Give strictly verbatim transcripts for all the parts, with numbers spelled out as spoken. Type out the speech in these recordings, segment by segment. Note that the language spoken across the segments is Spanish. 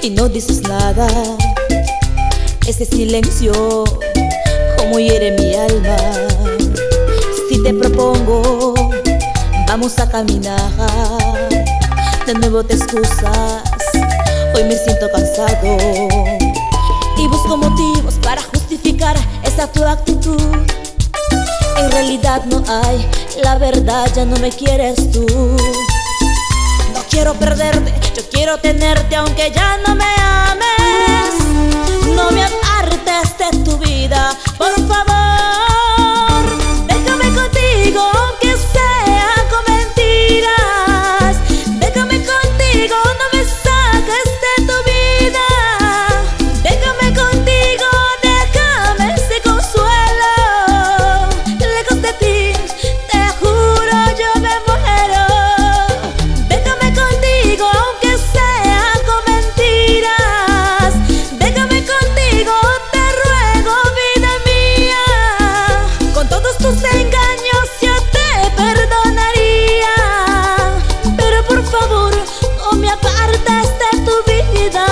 y no dices nada. Ese silencio como hiere mi alma. Si te propongo, vamos a caminar, de nuevo te excusas. Hoy me siento cansado y busco motivos para justificar esa tu actitud. En realidad no hay, la verdad ya no me quieres tú. No quiero perderte, yo quiero tenerte aunque ya no me ames. No me apartes de tu vida, por favor. Déjame contigo aunque sea con mentiras. Déjame contigo, no me saques de tu vida. Déjame contigo, déjame ese consuelo. Lejos de ti, te juro yo me muero. Déjame contigo aunque sea con mentiras. Déjame contigo, te ruego, vida mía. Con todos tus engaños yo te perdonaría, pero por favor no me apartes de tu vida.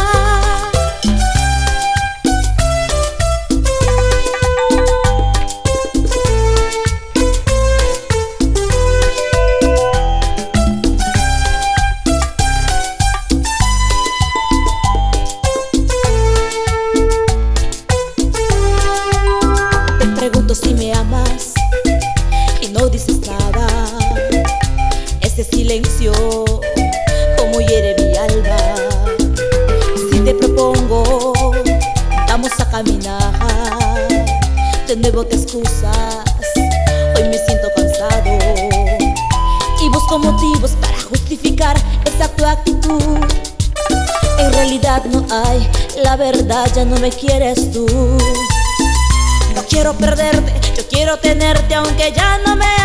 Te pregunto si me amas y no dices nada. Ese silencio como hiere mi alma. Si te propongo, vamos a caminar, de nuevo te excusas. Hoy me siento cansado y busco motivos para justificar esa tu actitud. En realidad no hay, la verdad ya no me quieres tú. No quiero perderte, yo quiero tenerte aunque ya no me